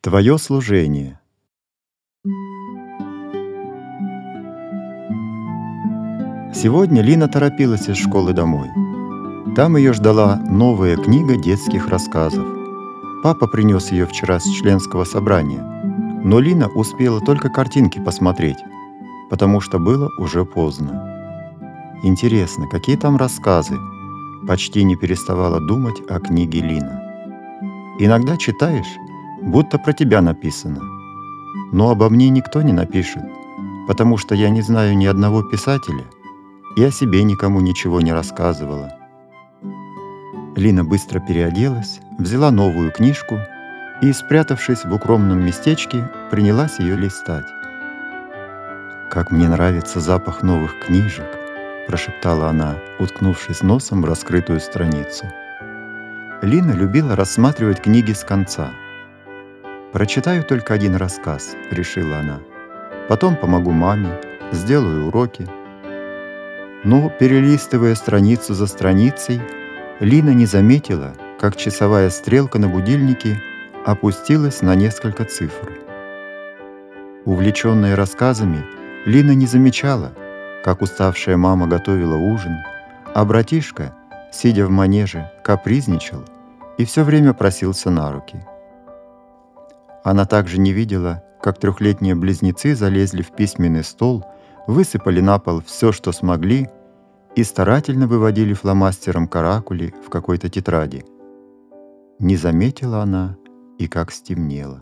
Твое служение. Сегодня Лина торопилась из школы домой. Там ее ждала новая книга детских рассказов. Папа принес ее вчера с членского собрания, но Лина успела только картинки посмотреть, потому что было уже поздно. Интересно, какие там рассказы? Почти не переставала думать о книге Лина. Иногда читаешь, будто про тебя написано. Но обо мне никто не напишет, потому что я не знаю ни одного писателя и о себе никому ничего не рассказывала. Лина быстро переоделась, взяла новую книжку и, спрятавшись в укромном местечке, принялась ее листать. «Как мне нравится запах новых книжек!» — прошептала она, уткнувшись носом в раскрытую страницу. Лина любила рассматривать книги с конца. «Прочитаю только один рассказ», — решила она. «Потом помогу маме, сделаю уроки». Но, перелистывая страницу за страницей, Лина не заметила, как часовая стрелка на будильнике опустилась на несколько цифр. Увлеченная рассказами, Лина не замечала, как уставшая мама готовила ужин, а братишка, сидя в манеже, капризничал и все время просился на руки. Она также не видела, как трехлетние близнецы залезли в письменный стол, высыпали на пол все, что смогли, и старательно выводили фломастером каракули в какой-то тетради. Не заметила она, и как стемнело.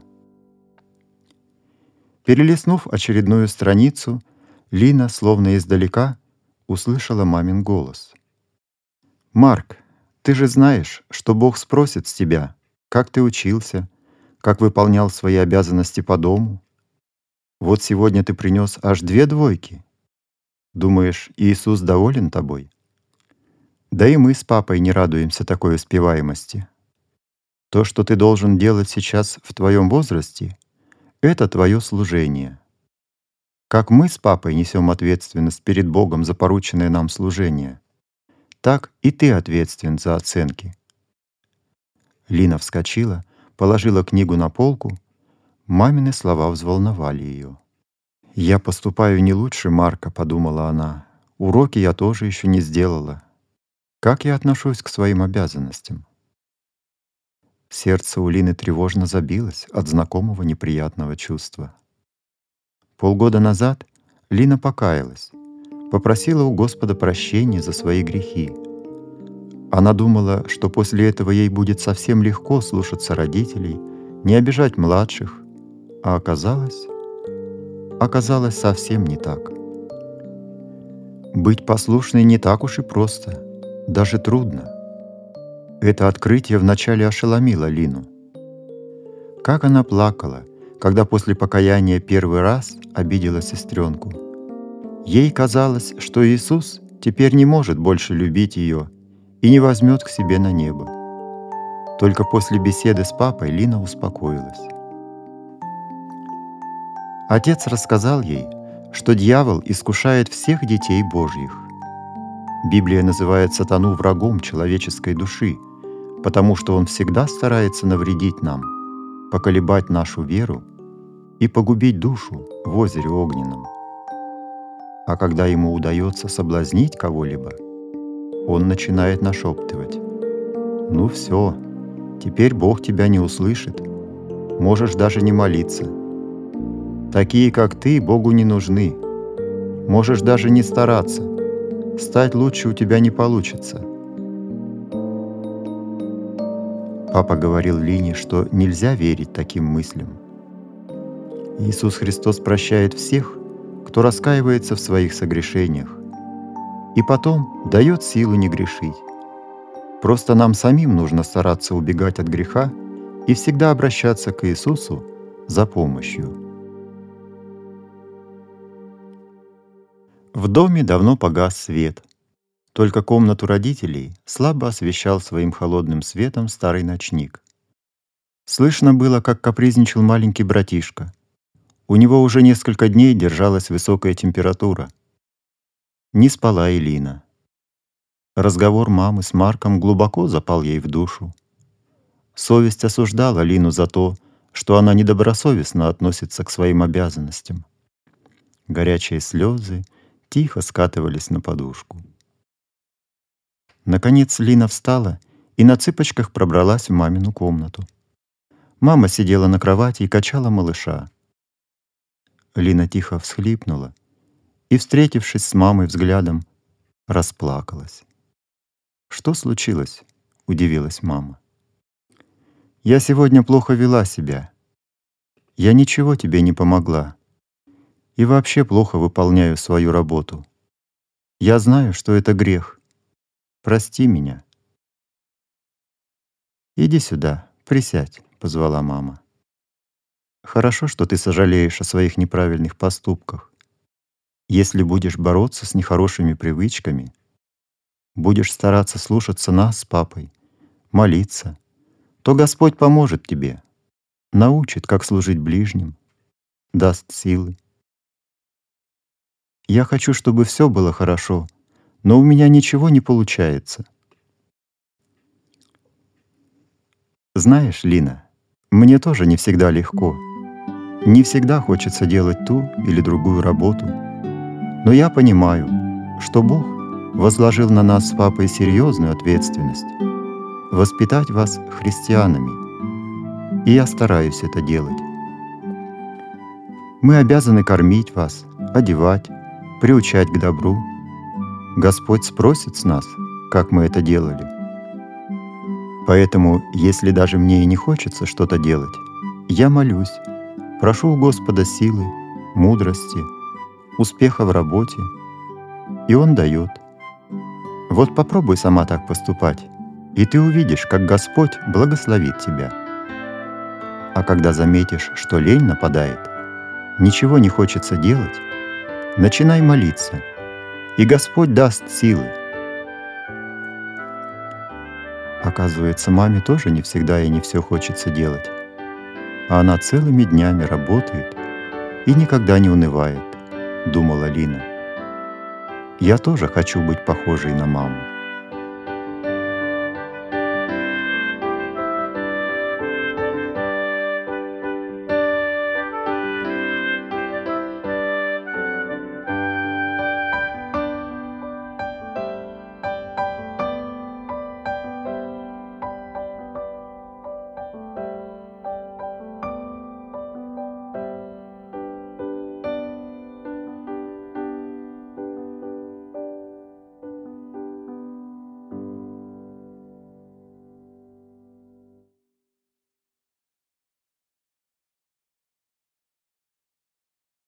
Перелистнув очередную страницу, Лина, словно издалека, услышала мамин голос. «Марк, ты же знаешь, что Бог спросит с тебя, как ты учился, как выполнял свои обязанности по дому. Вот сегодня ты принес аж 2 двойки. Думаешь, Иисус доволен тобой? Да и мы с папой не радуемся такой успеваемости. То, что ты должен делать сейчас в твоем возрасте, это твое служение. Как мы с папой несем ответственность перед Богом за порученное нам служение, так и ты ответственен за оценки». Лина вскочила, положила книгу на полку. Мамины слова взволновали ее. «Я поступаю не лучше Марка», — подумала она. «Уроки я тоже еще не сделала. Как я отношусь к своим обязанностям?» Сердце у Лины тревожно забилось от знакомого неприятного чувства. Полгода назад Лина покаялась, попросила у Господа прощения за свои грехи. Она думала, что после этого ей будет совсем легко слушаться родителей, не обижать младших, а оказалось совсем не так. Быть послушной не так уж и просто, даже трудно. Это открытие вначале ошеломило Лину. Как она плакала, когда после покаяния первый раз обидела сестренку. Ей казалось, что Иисус теперь не может больше любить ее и не возьмет к себе на небо. Только после беседы с папой Лина успокоилась. Отец рассказал ей, что дьявол искушает всех детей Божьих. Библия называет сатану врагом человеческой души, потому что он всегда старается навредить нам, поколебать нашу веру и погубить душу в озере огненном. А когда ему удается соблазнить кого-либо, он начинает нашептывать: «Ну все, теперь Бог тебя не услышит, можешь даже не молиться. Такие, как ты, Богу не нужны. Можешь даже не стараться, стать лучше у тебя не получится». Папа говорил Лине, что нельзя верить таким мыслям. Иисус Христос прощает всех, кто раскаивается в своих согрешениях, и потом дает силу не грешить. Просто нам самим нужно стараться убегать от греха и всегда обращаться к Иисусу за помощью. В доме давно погас свет. Только комнату родителей слабо освещал своим холодным светом старый ночник. Слышно было, как капризничал маленький братишка. У него уже несколько дней держалась высокая температура. Не спала и Лина. Разговор мамы с Марком глубоко запал ей в душу. Совесть осуждала Лину за то, что она недобросовестно относится к своим обязанностям. Горячие слезы тихо скатывались на подушку. Наконец Лина встала и на цыпочках пробралась в мамину комнату. Мама сидела на кровати и качала малыша. Лина тихо всхлипнула и, встретившись с мамой взглядом, расплакалась. «Что случилось?» — удивилась мама. «Я сегодня плохо вела себя. Я ничего тебе не помогла. И вообще плохо выполняю свою работу. Я знаю, что это грех. Прости меня». «Иди сюда, присядь», — позвала мама. «Хорошо, что ты сожалеешь о своих неправильных поступках. Если будешь бороться с нехорошими привычками, будешь стараться слушаться нас с папой, молиться, то Господь поможет тебе, научит, как служить ближним, даст силы. Я хочу, чтобы все было хорошо, но у меня ничего не получается. Знаешь, Лина, мне тоже не всегда легко. Не всегда хочется делать ту или другую работу. Но я понимаю, что Бог возложил на нас с папой серьезную ответственность — воспитать вас христианами. И я стараюсь это делать. Мы обязаны кормить вас, одевать, приучать к добру. Господь спросит с нас, как мы это делали. Поэтому, если даже мне и не хочется что-то делать, я молюсь, прошу у Господа силы, мудрости, успеха в работе, и Он дает. Вот попробуй сама так поступать, и ты увидишь, как Господь благословит тебя. А когда заметишь, что лень нападает, ничего не хочется делать, начинай молиться, и Господь даст силы. Оказывается, маме тоже не всегда и не все хочется делать. А она целыми днями работает и никогда не унывает, думала Лина. Я тоже хочу быть похожей на маму.